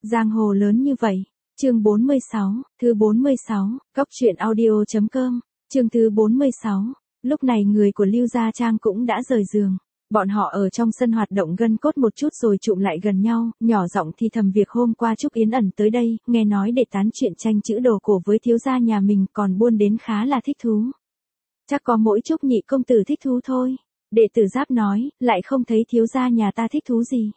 Giang hồ lớn như vậy. Chương 46, thứ 46, Cóc truyện audio.com, chương thứ 46. Lúc này người của Lưu Gia Trang cũng đã rời giường. Bọn họ ở trong sân hoạt động gân cốt một chút rồi chụm lại gần nhau, nhỏ giọng thì thầm việc hôm qua Trúc Yến ẩn tới đây, nghe nói để tán chuyện tranh chữ đồ cổ với thiếu gia nhà mình, còn buôn đến khá là thích thú. Chắc có mỗi Trúc nhị công tử thích thú thôi. Đệ tử Giáp nói, lại không thấy thiếu gia nhà ta thích thú gì.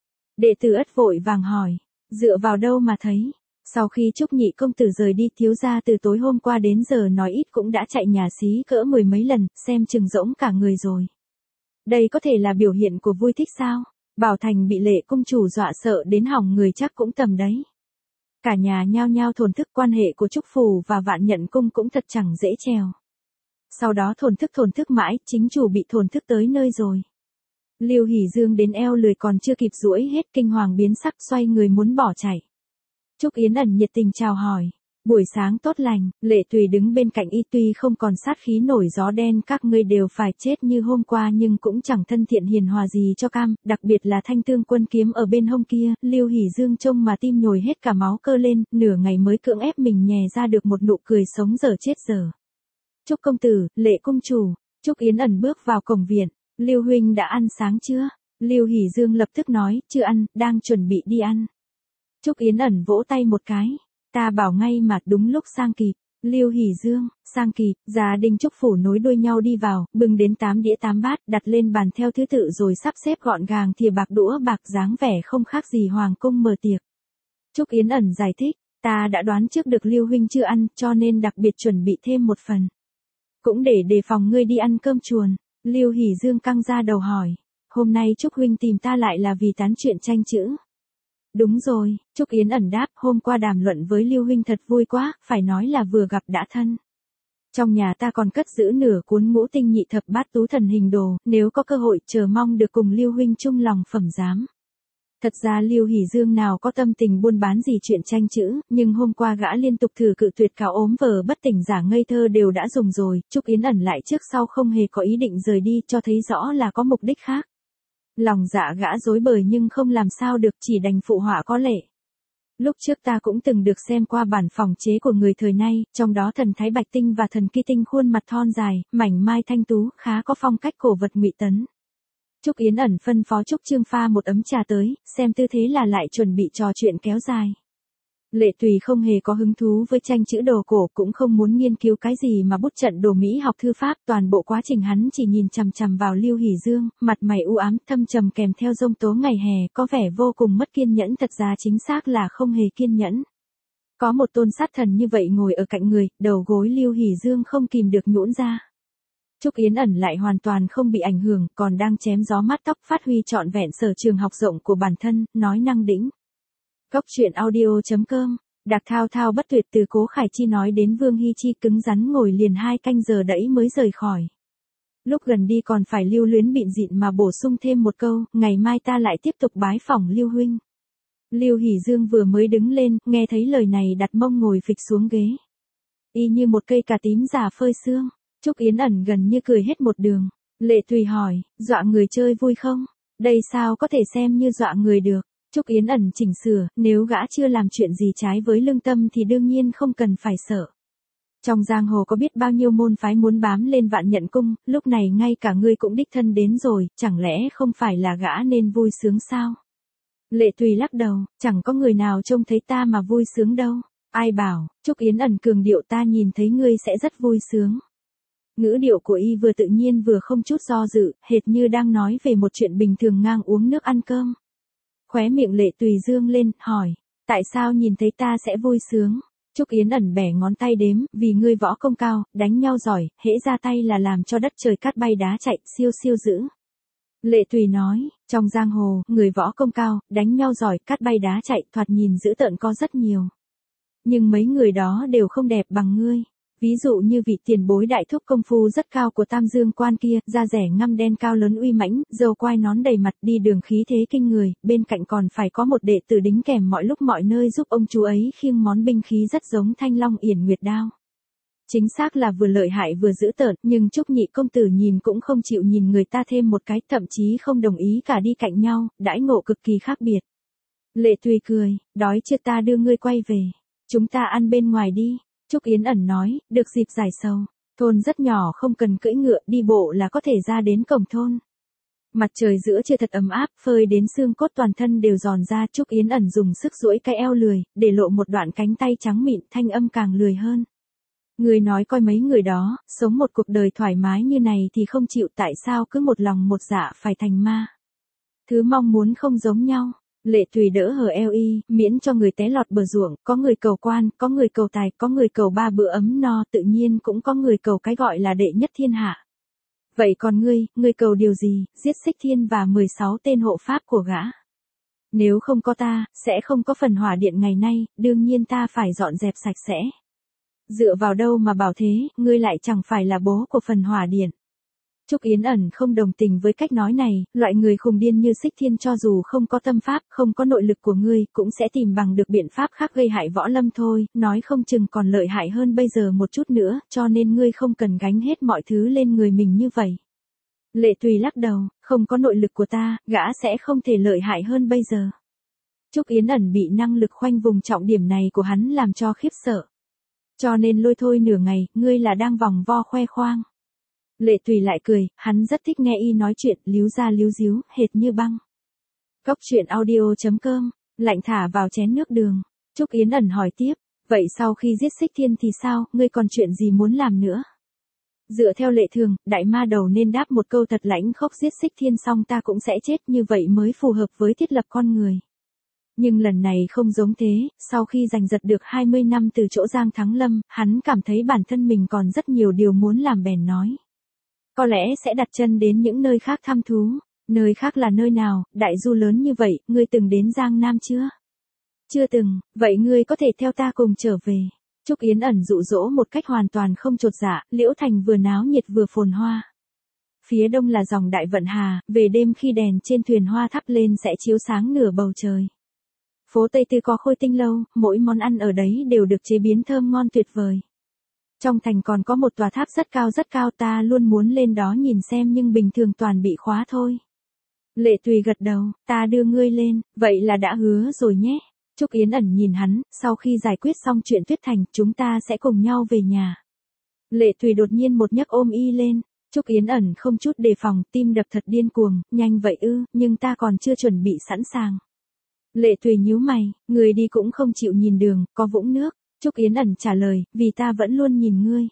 Đệ tử Ất vội vàng hỏi, dựa vào đâu mà thấy. Sau khi Trúc nhị công tử rời đi, thiếu gia từ tối hôm qua đến giờ nói ít cũng đã chạy nhà xí cỡ 10 mấy lần, xem chừng rỗng cả người rồi. Đây có thể là biểu hiện của vui thích sao? Bảo Thành bị Lệ cung chủ dọa sợ đến hỏng người chắc cũng tầm đấy. Cả nhà nhao nhao thổn thức, quan hệ của Trúc Phủ và Vạn Nhận cung cũng thật chẳng dễ trèo. Sau đó thổn thức mãi, chính chủ bị thổn thức tới nơi rồi. Lưu Hỷ Dương đến eo lười còn chưa kịp duỗi hết, kinh hoàng biến sắc, xoay người muốn bỏ chạy. Trúc Yến ẩn nhiệt tình chào hỏi. Buổi sáng tốt lành. Lệ Tùy đứng bên cạnh y, tuy không còn sát khí nổi gió đen các ngươi đều phải chết như hôm qua, nhưng cũng chẳng thân thiện hiền hòa gì cho cam, đặc biệt là thanh tương quân kiếm ở bên hông kia. Lưu Hỷ Dương trông mà tim nhồi hết cả máu cơ lên, nửa ngày mới cưỡng ép mình nhè ra được một nụ cười sống dở chết dở. Trúc công tử, Lệ cung chủ. Trúc Yến ẩn bước vào cổng viện. Lưu huynh đã ăn sáng chưa? Lưu Hỷ Dương lập tức nói, chưa ăn, đang chuẩn bị đi ăn. Trúc Yến ẩn vỗ tay một cái. Ta bảo ngay mà, đúng lúc sang kịp. Lưu Hỷ Dương, sang kịp, gia đình Trúc Phủ nối đuôi nhau đi vào, bưng đến 8 đĩa 8 bát, đặt lên bàn theo thứ tự rồi sắp xếp gọn gàng thìa bạc đũa bạc, dáng vẻ không khác gì hoàng cung mở tiệc. Trúc Yến ẩn giải thích, ta đã đoán trước được Lưu huynh chưa ăn, cho nên đặc biệt chuẩn bị thêm một phần. Cũng để đề phòng ngươi đi ăn cơm chuồn. Lưu Hỷ Dương căng ra đầu hỏi, hôm nay Trúc huynh tìm ta lại là vì tán chuyện tranh chữ? Đúng rồi, Trúc Yến ẩn đáp, hôm qua đàm luận với Lưu huynh thật vui quá, phải nói là vừa gặp đã thân. Trong nhà ta còn cất giữ nửa cuốn Ngũ Tinh Nhị Thập Bát Tú Thần hình đồ, nếu có cơ hội chờ mong được cùng Lưu huynh chung lòng phẩm giám. Thật ra Lưu Hỷ Dương nào có tâm tình buôn bán gì chuyện tranh chữ, nhưng hôm qua gã liên tục thử cự tuyệt, cả ốm vờ bất tỉnh giả ngây thơ đều đã dùng rồi. Trúc Yến ẩn lại trước sau không hề có ý định rời đi, cho thấy rõ là có mục đích khác. Lòng dạ gã rối bời nhưng không làm sao được, chỉ đành phụ họa có lệ. Lúc trước ta cũng từng được xem qua bản phòng chế của người thời nay, trong đó thần Thái Bạch Tinh và thần Kỳ Tinh khuôn mặt thon dài, mảnh mai thanh tú, khá có phong cách cổ vật Ngụy Tấn. Trúc Yến ẩn phân phó Trúc Trương pha một ấm trà tới, xem tư thế là lại chuẩn bị trò chuyện kéo dài. Lệ Tùy không hề có hứng thú với tranh chữ đồ cổ, cũng không muốn nghiên cứu cái gì mà bút trận đồ Mỹ học thư pháp, toàn bộ quá trình hắn chỉ nhìn chằm chằm vào Lưu Hỷ Dương, mặt mày u ám thâm trầm kèm theo giông tố ngày hè, có vẻ vô cùng mất kiên nhẫn, thật ra chính xác là không hề kiên nhẫn. Có một tôn sát thần như vậy ngồi ở cạnh người, đầu gối Lưu Hỷ Dương không kìm được nhũn ra. Trúc Yến ẩn lại hoàn toàn không bị ảnh hưởng, còn đang chém gió mát tóc, phát huy trọn vẹn sở trường học rộng của bản thân, nói năng đĩnh. Cóc truyện audio.com, Đạc thao thao bất tuyệt từ Cố Khải Chi nói đến Vương Hy Chi, cứng rắn ngồi liền 2 canh giờ đẫy mới rời khỏi. Lúc gần đi còn phải lưu luyến bịn dịn mà bổ sung thêm một câu, ngày mai ta lại tiếp tục bái phỏng Lưu huynh. Lưu Hỷ Dương vừa mới đứng lên, nghe thấy lời này đặt mông ngồi phịch xuống ghế. Y như một cây cà tím già phơi sương. Trúc Yến ẩn gần như cười hết một đường. Lệ Tùy hỏi, dọa người chơi vui không? Đây sao có thể xem như dọa người được? Trúc Yến ẩn chỉnh sửa, nếu gã chưa làm chuyện gì trái với lương tâm thì đương nhiên không cần phải sợ. Trong giang hồ có biết bao nhiêu môn phái muốn bám lên Vạn Nhận cung, lúc này ngay cả ngươi cũng đích thân đến rồi, chẳng lẽ không phải là gã nên vui sướng sao? Lệ Tùy lắc đầu, chẳng có người nào trông thấy ta mà vui sướng đâu. Ai bảo? Trúc Yến ẩn cường điệu, ta nhìn thấy ngươi sẽ rất vui sướng. Ngữ điệu của y vừa tự nhiên vừa không chút do dự, hệt như đang nói về một chuyện bình thường ngang uống nước ăn cơm. Khóe miệng Lệ Tùy dương lên, hỏi, tại sao nhìn thấy ta sẽ vui sướng? Trúc Yến ẩn bẻ ngón tay đếm, vì ngươi võ công cao, đánh nhau giỏi, hễ ra tay là làm cho đất trời cát bay đá chạy, siêu siêu dữ. Lệ Tùy nói, trong giang hồ, người võ công cao, đánh nhau giỏi, cát bay đá chạy, thoạt nhìn dữ tợn có rất nhiều. Nhưng mấy người đó đều không đẹp bằng ngươi. Ví dụ như vị tiền bối đại thúc công phu rất cao của Tam Dương quan kia, da rẻ ngăm đen cao lớn uy mãnh, râu quai nón đầy mặt, đi đường khí thế kinh người, bên cạnh còn phải có một đệ tử đính kèm mọi lúc mọi nơi giúp ông chú ấy khiêng món binh khí rất giống Thanh Long Yển Nguyệt đao. Chính xác là vừa lợi hại vừa dữ tợn, nhưng Trúc nhị công tử nhìn cũng không chịu nhìn người ta thêm một cái, thậm chí không đồng ý cả đi cạnh nhau, đãi ngộ cực kỳ khác biệt. Lệ Tùy cười, đói chưa ta đưa ngươi quay về. Chúng ta ăn bên ngoài đi. Trúc Yến Ẩn nói, được dịp giải sầu. Thôn rất nhỏ không cần cưỡi ngựa, đi bộ là có thể ra đến cổng thôn. Mặt trời giữa trưa thật ấm áp, phơi đến xương cốt toàn thân đều giòn ra. Trúc Yến Ẩn dùng sức duỗi cái eo lười, để lộ một đoạn cánh tay trắng mịn, thanh âm càng lười hơn. Người nói coi mấy người đó, sống một cuộc đời thoải mái như này thì không chịu, tại sao cứ một lòng một dạ phải thành ma. Thứ mong muốn không giống nhau. Lệ Tùy đỡ hờ eo y, miễn cho người té lọt bờ ruộng, có người cầu quan, có người cầu tài, có người cầu 3 bữa ấm no, tự nhiên cũng có người cầu cái gọi là đệ nhất thiên hạ. Vậy còn ngươi cầu điều gì? Giết Xích Thiên và 16 tên hộ pháp của gã. Nếu không có ta, sẽ không có phần hỏa điện ngày nay, đương nhiên ta phải dọn dẹp sạch sẽ. Dựa vào đâu mà bảo thế, ngươi lại chẳng phải là bố của phần hỏa điện. Trúc Yến Ẩn không đồng tình với cách nói này, loại người khùng điên như Xích Thiên cho dù không có tâm pháp, không có nội lực của ngươi, cũng sẽ tìm bằng được biện pháp khác gây hại võ lâm thôi, nói không chừng còn lợi hại hơn bây giờ một chút nữa, cho nên ngươi không cần gánh hết mọi thứ lên người mình như vậy. Lệ Tùy lắc đầu, không có nội lực của ta, gã sẽ không thể lợi hại hơn bây giờ. Trúc Yến Ẩn bị năng lực khoanh vùng trọng điểm này của hắn làm cho khiếp sợ. Cho nên lôi thôi nửa ngày, ngươi là đang vòng vo khoe khoang. Lệ Tùy lại cười, hắn rất thích nghe y nói chuyện, líu ra líu díu, hệt như băng. Cốc truyện audio.com, lạnh thả vào chén nước đường. Trúc Yến Ẩn hỏi tiếp, vậy sau khi giết Xích Thiên thì sao, ngươi còn chuyện gì muốn làm nữa? Dựa theo lệ thường, đại ma đầu nên đáp một câu thật lãnh khốc, giết Xích Thiên xong ta cũng sẽ chết, như vậy mới phù hợp với thiết lập con người. Nhưng lần này không giống thế, sau khi giành giật được 20 năm từ chỗ Giang Thắng Lâm, hắn cảm thấy bản thân mình còn rất nhiều điều muốn làm, bèn nói. Có lẽ sẽ đặt chân đến những nơi khác thăm thú. Nơi khác là nơi nào? Đại du lớn như vậy, ngươi từng đến Giang Nam chưa? Chưa từng, vậy ngươi có thể theo ta cùng trở về. Trúc Yến Ẩn dụ dỗ một cách hoàn toàn không chột dạ, Liễu Thành vừa náo nhiệt vừa phồn hoa. Phía đông là dòng Đại Vận Hà, về đêm khi đèn trên thuyền hoa thắp lên sẽ chiếu sáng nửa bầu trời. Phố Tây Tư có Khôi Tinh Lâu, mỗi món ăn ở đấy đều được chế biến thơm ngon tuyệt vời. Trong thành còn có một tòa tháp rất cao ta luôn muốn lên đó nhìn xem nhưng bình thường toàn bị khóa thôi. Lệ Tùy gật đầu, ta đưa ngươi lên, vậy là đã hứa rồi nhé. Trúc Yến Ẩn nhìn hắn, sau khi giải quyết xong chuyện Tuyết Thành, chúng ta sẽ cùng nhau về nhà. Lệ Tùy đột nhiên một nhấc ôm y lên. Trúc Yến Ẩn không chút đề phòng, tim đập thật điên cuồng, nhanh vậy ư, nhưng ta còn chưa chuẩn bị sẵn sàng. Lệ Tùy nhíu mày, người đi cũng không chịu nhìn đường, có vũng nước. Trúc Yến Ẩn trả lời, vì ta vẫn luôn nhìn ngươi.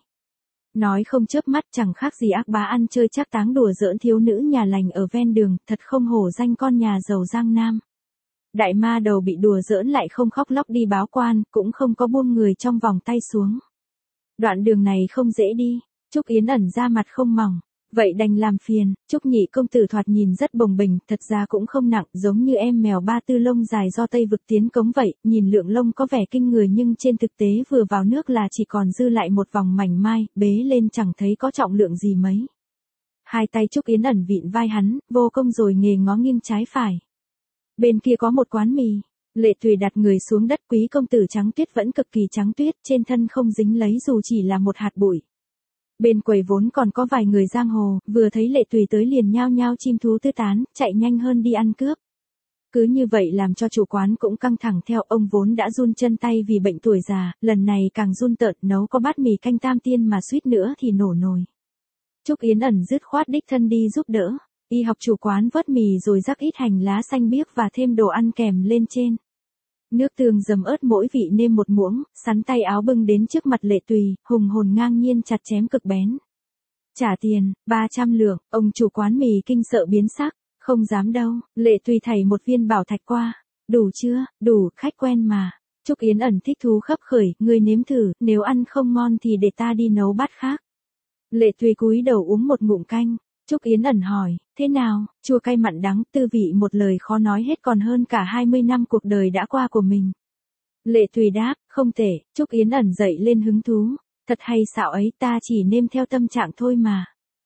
Nói không chớp mắt, chẳng khác gì ác bá ăn chơi trác táng đùa giỡn thiếu nữ nhà lành ở ven đường, thật không hổ danh con nhà giàu Giang Nam. Đại ma đầu bị đùa giỡn lại không khóc lóc đi báo quan, cũng không có buông người trong vòng tay xuống. Đoạn đường này không dễ đi. Trúc Yến Ẩn ra mặt không mỏng. Vậy đành làm phiền. Trúc nhị công tử thoạt nhìn rất bồng bềnh, thật ra cũng không nặng, giống như em mèo ba tư lông dài do Tây vực tiến cống vậy, nhìn lượng lông có vẻ kinh người nhưng trên thực tế vừa vào nước là chỉ còn dư lại một vòng mảnh mai, bế lên chẳng thấy có trọng lượng gì mấy. Hai tay Trúc Yến Ẩn vịn vai hắn, vô công rồi nghề ngó nghiêng trái phải. Bên kia có một quán mì. Lệ Tùy đặt người xuống đất, quý công tử trắng tuyết vẫn cực kỳ trắng tuyết, trên thân không dính lấy dù chỉ là một hạt bụi. Bên quầy vốn còn có vài người giang hồ, vừa thấy Lệ Tùy tới liền nhao nhao chim thú tứ tán, chạy nhanh hơn đi ăn cướp. Cứ như vậy làm cho chủ quán cũng căng thẳng theo, ông vốn đã run chân tay vì bệnh tuổi già, lần này càng run tợn, nấu có bát mì canh tam tiên mà suýt nữa thì nổ nồi. Trúc Yến Ẩn dứt khoát đích thân đi giúp đỡ, y học chủ quán vớt mì rồi rắc ít hành lá xanh biếc và thêm đồ ăn kèm lên trên. Nước tương dầm ớt mỗi vị nêm một muỗng, sắn tay áo bưng đến trước mặt Lệ Tùy, hùng hồn ngang nhiên chặt chém cực bén. Trả tiền, 300 lượng, ông chủ quán mì kinh sợ biến sắc, không dám đâu. Lệ Tùy thảy một viên bảo thạch qua. Đủ chưa? Đủ, khách quen mà. Trúc Yến Ẩn thích thú khấp khởi, ngươi nếm thử, nếu ăn không ngon thì để ta đi nấu bát khác. Lệ Tùy cúi đầu uống một ngụm canh. Trúc Yến Ẩn hỏi, thế nào, chua cay mặn đắng, tư vị một lời khó nói hết, còn hơn cả 20 năm cuộc đời đã qua của mình. Lệ Tùy đáp, không tệ. Trúc Yến Ẩn dậy lên hứng thú, thật hay xạo ấy, ta chỉ nêm theo tâm trạng thôi mà.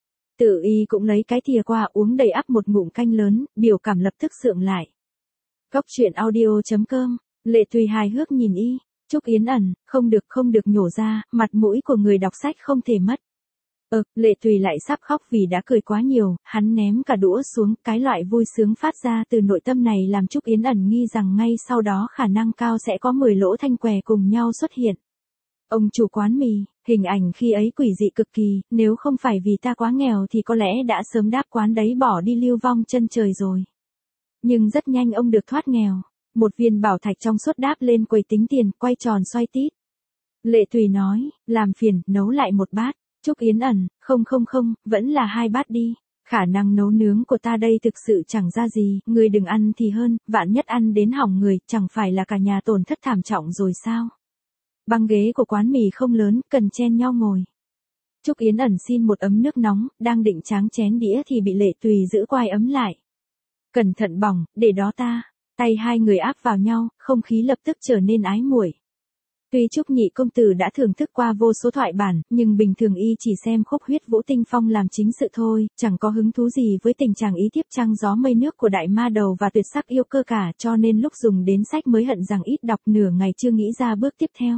Tự y cũng lấy cái thìa qua uống đầy ắp một ngụm canh lớn, biểu cảm lập tức sượng lại. Cốc truyện audio.com, Lệ Tùy hài hước nhìn y. Trúc Yến Ẩn, không được nhổ ra, mặt mũi của người đọc sách không thể mất. Lệ Tùy lại sắp khóc vì đã cười quá nhiều, hắn ném cả đũa xuống, cái loại vui sướng phát ra từ nội tâm này làm Trúc Yến ẩn nghi rằng ngay sau đó khả năng cao sẽ có 10 lỗ thanh què cùng nhau xuất hiện. Ông chủ quán mì, hình ảnh khi ấy quỷ dị cực kỳ, nếu không phải vì ta quá nghèo thì có lẽ đã sớm đáp quán đấy bỏ đi lưu vong chân trời rồi. Nhưng rất nhanh ông được thoát nghèo, một viên bảo thạch trong suốt đáp lên quầy tính tiền, quay tròn xoay tít. Lệ Tùy nói, làm phiền, nấu lại một bát. Trúc Yến ẩn, không, vẫn là 2 bát đi. Khả năng nấu nướng của ta đây thực sự chẳng ra gì, người đừng ăn thì hơn, vạn nhất ăn đến hỏng người, chẳng phải là cả nhà tổn thất thảm trọng rồi sao? Băng ghế của quán mì không lớn, cần chen nhau ngồi. Trúc Yến ẩn xin một ấm nước nóng, đang định tráng chén đĩa thì bị Lệ Tùy giữ quai ấm lại. Cẩn thận bỏng, để đó ta. Tay hai người áp vào nhau, không khí lập tức trở nên ái muội. Tuy Trúc nhị công tử đã thưởng thức qua vô số thoại bản, nhưng bình thường y chỉ xem khúc huyết vũ tinh phong làm chính sự thôi, chẳng có hứng thú gì với tình trạng ý thiếp trăng gió mây nước của đại ma đầu và tuyệt sắc yêu cơ cả, cho nên lúc dùng đến sách mới hận rằng ít đọc, nửa ngày chưa nghĩ ra bước tiếp theo.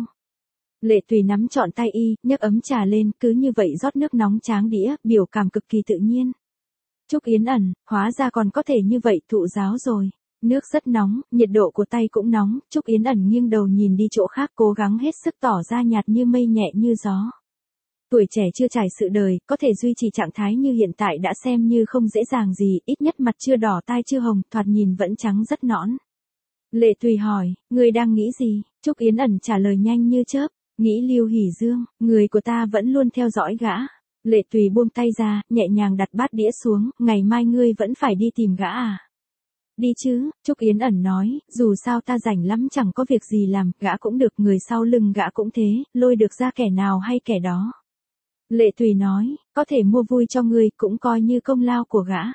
Lệ Tùy nắm trọn tay y, nhấc ấm trà lên, cứ như vậy rót nước nóng tráng đĩa, biểu cảm cực kỳ tự nhiên. Trúc Yến ẩn, hóa ra còn có thể như vậy, thụ giáo rồi. Nước rất nóng, nhiệt độ của tay cũng nóng, Trúc Yến ẩn nghiêng đầu nhìn đi chỗ khác, cố gắng hết sức tỏ ra nhạt như mây, nhẹ như gió. Tuổi trẻ chưa trải sự đời, có thể duy trì trạng thái như hiện tại đã xem như không dễ dàng gì, ít nhất mặt chưa đỏ tai chưa hồng, thoạt nhìn vẫn trắng rất nõn. Lệ Tùy hỏi, người đang nghĩ gì? Trúc Yến ẩn trả lời nhanh như chớp, nghĩ Lưu Hỷ Dương, người của ta vẫn luôn theo dõi gã. Lệ Tùy buông tay ra, nhẹ nhàng đặt bát đĩa xuống, ngày mai ngươi vẫn phải đi tìm gã à? Đi chứ, Trúc Yến ẩn nói, dù sao ta rảnh lắm chẳng có việc gì làm, gã cũng được, người sau lưng gã cũng thế, lôi được ra kẻ nào hay kẻ đó. Lệ Tùy nói, có thể mua vui cho ngươi, cũng coi như công lao của gã.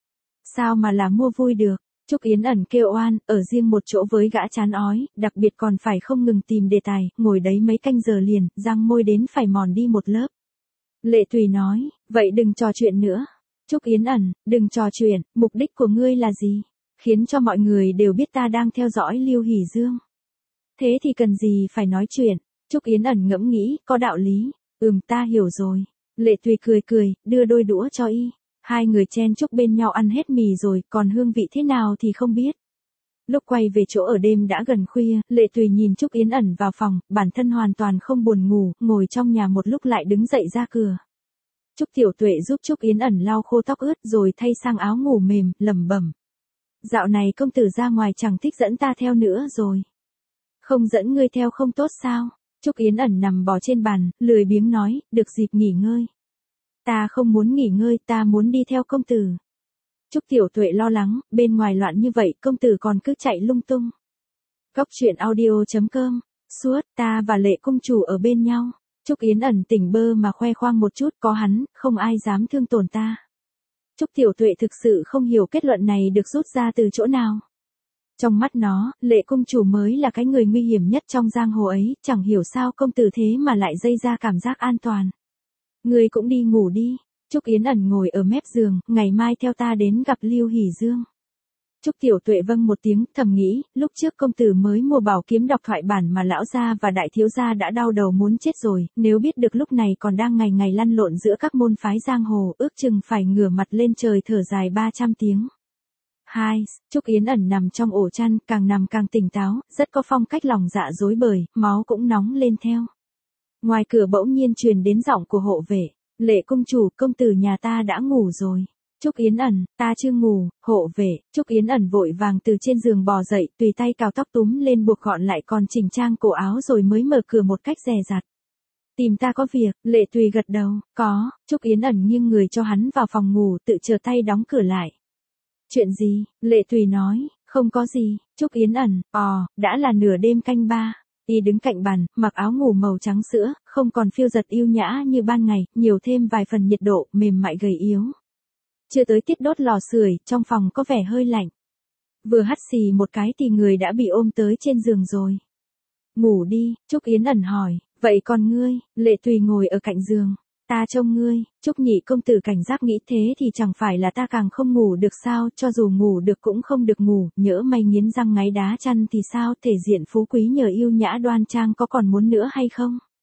Sao mà là mua vui được? Trúc Yến ẩn kêu oan, ở riêng một chỗ với gã chán ói, đặc biệt còn phải không ngừng tìm đề tài, ngồi đấy mấy canh giờ liền, răng môi đến phải mòn đi một lớp. Lệ Tùy nói, vậy đừng trò chuyện nữa. Trúc Yến ẩn, đừng trò chuyện, mục đích của ngươi là gì? Khiến cho mọi người đều biết ta đang theo dõi Lưu Hỷ Dương. Thế thì cần gì phải nói chuyện? Trúc Yến ẩn ngẫm nghĩ, có đạo lý. Ta hiểu rồi. Lệ Tùy cười, đưa đôi đũa cho y. Hai người chen chúc bên nhau ăn hết mì rồi, còn hương vị thế nào thì không biết. Lúc quay về chỗ ở đêm đã gần khuya, Lệ Tùy nhìn Trúc Yến ẩn vào phòng, bản thân hoàn toàn không buồn ngủ, ngồi trong nhà một lúc lại đứng dậy ra cửa. Trúc Tiểu Tuệ giúp Trúc Yến ẩn lau khô tóc ướt rồi thay sang áo ngủ mềm, lẩm bẩm. Dạo này công tử ra ngoài chẳng thích dẫn ta theo nữa rồi. Không dẫn ngươi theo không tốt sao? Trúc Yến ẩn nằm bò trên bàn, lười biếng nói, được dịp nghỉ ngơi. Ta không muốn nghỉ ngơi, ta muốn đi theo công tử. Trúc Tiểu Tuệ lo lắng, bên ngoài loạn như vậy, công tử còn cứ chạy lung tung. Góc truyện audio.com, suốt, ta và Lệ công chủ ở bên nhau. Trúc Yến ẩn tỉnh bơ mà khoe khoang một chút, có hắn, không ai dám thương tổn ta. Trúc Tiểu Tuệ thực sự không hiểu kết luận này được rút ra từ chỗ nào. Trong mắt nó, Lệ công chủ mới là cái người nguy hiểm nhất trong giang hồ ấy, chẳng hiểu sao công tử thế mà lại dây ra cảm giác an toàn. Ngươi cũng đi ngủ đi. Trúc Yến ẩn ngồi ở mép giường, ngày mai theo ta đến gặp Lưu Hỷ Dương. Trúc Tiểu Tuệ vâng một tiếng, thầm nghĩ, lúc trước công tử mới mua bảo kiếm đọc thoại bản mà lão gia và đại thiếu gia đã đau đầu muốn chết rồi, nếu biết được lúc này còn đang ngày ngày lăn lộn giữa các môn phái giang hồ, ước chừng phải ngửa mặt lên trời thở dài 300 tiếng. 2. Trúc Yến ẩn nằm trong ổ chăn, càng nằm càng tỉnh táo, rất có phong cách lòng dạ rối bời, máu cũng nóng lên theo. Ngoài cửa bỗng nhiên truyền đến giọng của hộ vệ, Lệ công chủ, công tử nhà ta đã ngủ rồi. Trúc Yến ẩn, ta chưa ngủ, hộ vệ. Trúc Yến ẩn vội vàng từ trên giường bò dậy, tùy tay cào tóc túm lên buộc gọn lại, còn chỉnh trang cổ áo rồi mới mở cửa một cách dè dặt. Tìm ta có việc? Lệ Tùy gật đầu, có. Trúc Yến ẩn nghiêng người cho hắn vào phòng ngủ, tự trở tay đóng cửa lại. Chuyện gì? Lệ Tùy nói, không có gì. Trúc Yến ẩn, đã là nửa đêm canh 3. Y đứng cạnh bàn, mặc áo ngủ màu trắng sữa, không còn phiêu dật yêu nhã như ban ngày, nhiều thêm vài phần nhiệt độ, mềm mại gầy yếu. Chưa tới tiết đốt lò sưởi, trong phòng có vẻ hơi lạnh. Vừa hắt xì một cái thì người đã bị ôm tới trên giường rồi. Ngủ đi, Trúc Yến ẩn hỏi, vậy còn ngươi? Lệ Tùy ngồi ở cạnh giường. Ta trông ngươi. Trúc nhị công tử cảnh giác nghĩ, thế thì chẳng phải là ta càng không ngủ được sao, cho dù ngủ được cũng không được ngủ, nhỡ may nghiến răng ngáy đá chăn thì sao, thể diện phú quý nhờ yêu nhã đoan trang có còn muốn nữa hay không?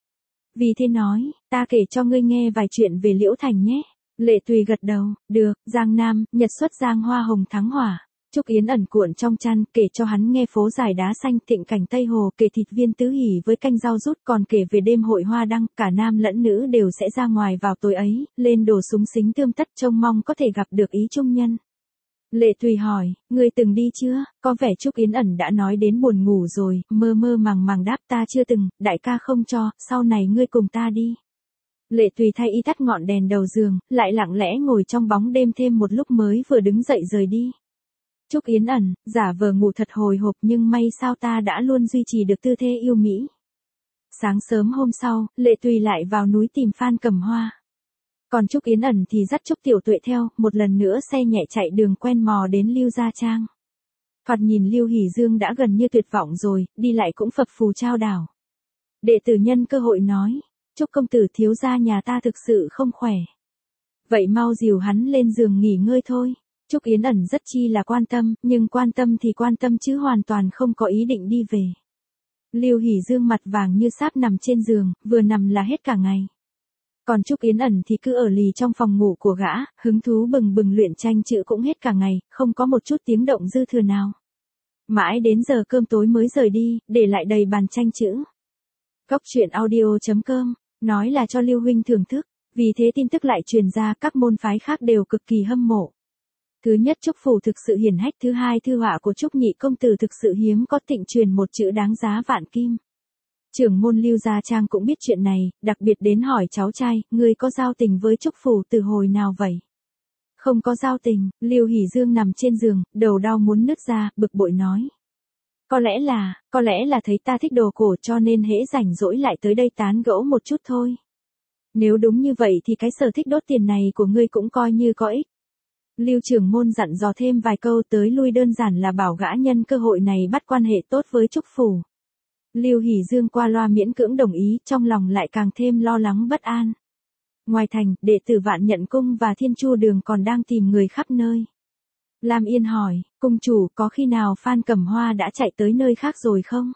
vì thế nói, ta kể cho ngươi nghe vài chuyện về Liễu Thành nhé. Lệ Tùy gật đầu, được, Giang Nam, Nhật xuất Giang Hoa hồng thắng hỏa. Trúc Yến ẩn cuộn trong chăn, kể cho hắn nghe phố dài đá xanh thịnh cảnh Tây Hồ, kể thịt viên tứ hỉ với canh rau rút, còn kể về đêm hội hoa đăng, cả nam lẫn nữ đều sẽ ra ngoài vào tối ấy, lên đồ súng xính tươm tất trông mong có thể gặp được ý trung nhân. Lệ Tùy hỏi, ngươi từng đi chưa? Có vẻ Trúc Yến ẩn đã nói đến buồn ngủ rồi, mơ mơ màng màng đáp ta chưa từng, đại ca không cho, sau này ngươi cùng ta đi. Lệ Tùy thay y tắt ngọn đèn đầu giường, lại lặng lẽ ngồi trong bóng đêm thêm một lúc mới vừa đứng dậy rời đi. Trúc Yến ẩn, giả vờ ngủ thật hồi hộp nhưng may sao ta đã luôn duy trì được tư thế yêu mỹ. Sáng sớm hôm sau, Lệ Tùy lại vào núi tìm Phan Cẩm Hoa. Còn Trúc Yến ẩn thì dắt Trúc Tiểu Tuệ theo, một lần nữa xe nhẹ chạy đường quen mò đến Lưu Gia Trang. Thoạt nhìn Lưu Hỷ Dương đã gần như tuyệt vọng rồi, đi lại cũng phập phù chao đảo. Đệ tử nhân cơ hội nói, Trúc công tử thiếu gia nhà ta thực sự không khỏe. Vậy mau dìu hắn lên giường nghỉ ngơi thôi. Trúc Yến ẩn rất chi là quan tâm, nhưng quan tâm thì quan tâm chứ hoàn toàn không có ý định đi về. Lưu Hỷ Dương mặt vàng như sáp nằm trên giường, vừa nằm là hết cả ngày. Còn Trúc Yến ẩn thì cứ ở lì trong phòng ngủ của gã, hứng thú bừng bừng luyện tranh chữ cũng hết cả ngày, không có một chút tiếng động dư thừa nào. Mãi đến giờ cơm tối mới rời đi, để lại đầy bàn tranh chữ. Góc truyện audio.com, nói là cho Lưu huynh thưởng thức, vì thế tin tức lại truyền ra các môn phái khác đều cực kỳ hâm mộ. Thứ nhất Trúc phủ thực sự hiển hách, thứ hai thư họa của Trúc nhị công tử thực sự hiếm có, tịnh truyền một chữ đáng giá vạn kim. Trưởng môn Lưu Gia Trang cũng biết chuyện này, đặc biệt đến hỏi cháu trai, ngươi có giao tình với Trúc phủ từ hồi nào vậy? Không có giao tình, Lưu Hỷ Dương nằm trên giường, đầu đau muốn nứt ra, bực bội nói. Có lẽ là thấy ta thích đồ cổ cho nên hễ rảnh rỗi lại tới đây tán gẫu một chút thôi. Nếu đúng như vậy thì cái sở thích đốt tiền này của ngươi cũng coi như có ích. Lưu trưởng môn dặn dò thêm vài câu tới lui, đơn giản là bảo gã nhân cơ hội này bắt quan hệ tốt với Trúc phủ. Lưu Hỷ Dương qua loa miễn cưỡng đồng ý, trong lòng lại càng thêm lo lắng bất an. Ngoài thành, đệ tử Vạn Nhận Cung và Thiên Chu Đường còn đang tìm người khắp nơi. Lam Yên hỏi, cung chủ có khi nào Phan Cẩm Hoa đã chạy tới nơi khác rồi không?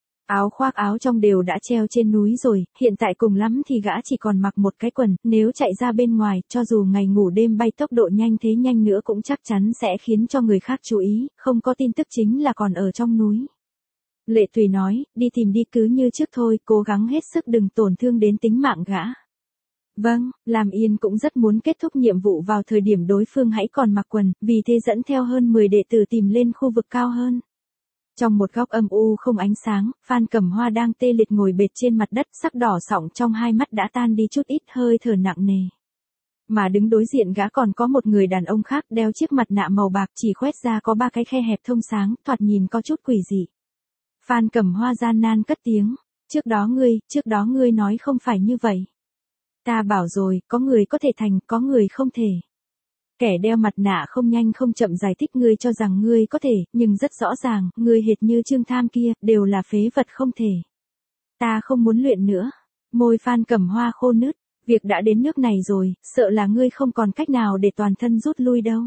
Áo khoác áo trong đều đã treo trên núi rồi, hiện tại cùng lắm thì gã chỉ còn mặc một cái quần, nếu chạy ra bên ngoài, cho dù ngày ngủ đêm bay tốc độ nhanh thế nhanh nữa cũng chắc chắn sẽ khiến cho người khác chú ý, không có tin tức chính là còn ở trong núi. Lệ Tùy nói, đi tìm đi cứ như trước thôi, cố gắng hết sức đừng tổn thương đến tính mạng gã. Vâng, Lam Yên cũng rất muốn kết thúc nhiệm vụ vào thời điểm đối phương hãy còn mặc quần, vì thế dẫn theo hơn 10 đệ tử tìm lên khu vực cao hơn. Trong một góc âm u không ánh sáng, Phan Cẩm Hoa đang tê liệt ngồi bệt trên mặt đất, sắc đỏ sọng trong hai mắt đã tan đi chút ít, hơi thở nặng nề. Mà đứng đối diện gã còn có một người đàn ông khác đeo chiếc mặt nạ màu bạc, chỉ khoét ra có 3 cái khe hẹp thông sáng, thoạt nhìn có chút quỷ dị. Phan Cẩm Hoa gian nan cất tiếng, trước đó ngươi nói không phải như vậy. Ta bảo rồi, có người có thể thành, có người không thể. Kẻ đeo mặt nạ không nhanh không chậm giải thích, ngươi cho rằng ngươi có thể, nhưng rất rõ ràng, ngươi hệt như Trương Tham kia, đều là phế vật không thể. Ta không muốn luyện nữa. Môi Phan Cẩm Hoa khô nứt, việc đã đến nước này rồi, sợ là ngươi không còn cách nào để toàn thân rút lui đâu.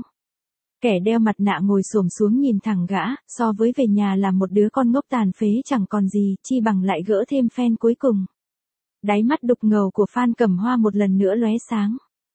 Kẻ đeo mặt nạ ngồi xổm xuống nhìn thẳng gã, so với về nhà là một đứa con ngốc tàn phế chẳng còn gì, chi bằng lại gỡ thêm phen cuối cùng. Đáy mắt đục ngầu của Phan Cẩm Hoa một lần nữa lóe sáng.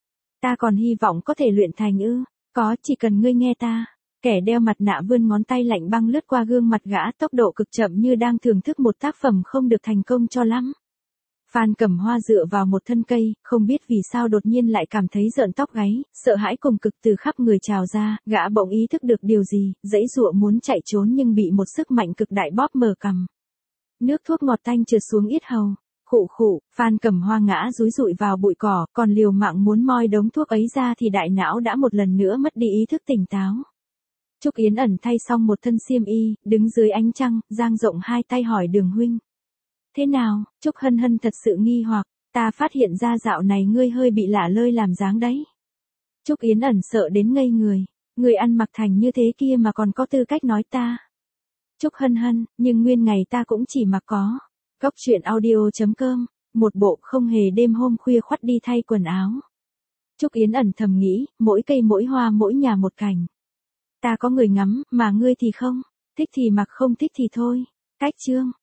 Ta còn hy vọng có thể luyện thành ư? Có, chỉ cần ngươi nghe ta. Kẻ đeo mặt nạ vươn ngón tay lạnh băng lướt qua gương mặt gã, tốc độ cực chậm như đang thưởng thức một tác phẩm không được thành công cho lắm. Phan Cẩm Hoa dựa vào một thân cây, không biết vì sao đột nhiên lại cảm thấy rợn tóc gáy, sợ hãi cùng cực từ khắp người trào ra, gã bỗng ý thức được điều gì, giãy giụa muốn chạy trốn nhưng bị một sức mạnh cực đại bóp mở cằm. Nước thuốc ngọt tanh trượt xuống yết hầu. Khụ khụ, Phan Cẩm Hoa ngã dúi dụi vào bụi cỏ, còn liều mạng muốn moi đống thuốc ấy ra thì đại não đã một lần nữa mất đi ý thức tỉnh táo. Trúc Yến ẩn thay xong một thân xiêm y, đứng dưới ánh trăng, dang rộng hai tay hỏi Đường huynh. Thế nào? Trúc Hân Hân thật sự nghi hoặc, ta phát hiện ra dạo này ngươi hơi bị lả lơi làm dáng đấy. Trúc Yến ẩn sợ đến ngây người, người ăn mặc thành như thế kia mà còn có tư cách nói ta. Trúc Hân Hân, nhưng nguyên ngày ta cũng chỉ mặc có. Góc truyện audio.com, một bộ không hề đêm hôm khuya khoắt đi thay quần áo. Trúc Yến ẩn thầm nghĩ, mỗi cây mỗi hoa mỗi nhà một cảnh. Ta có người ngắm, mà ngươi thì không, thích thì mặc không thích thì thôi. Cách chương.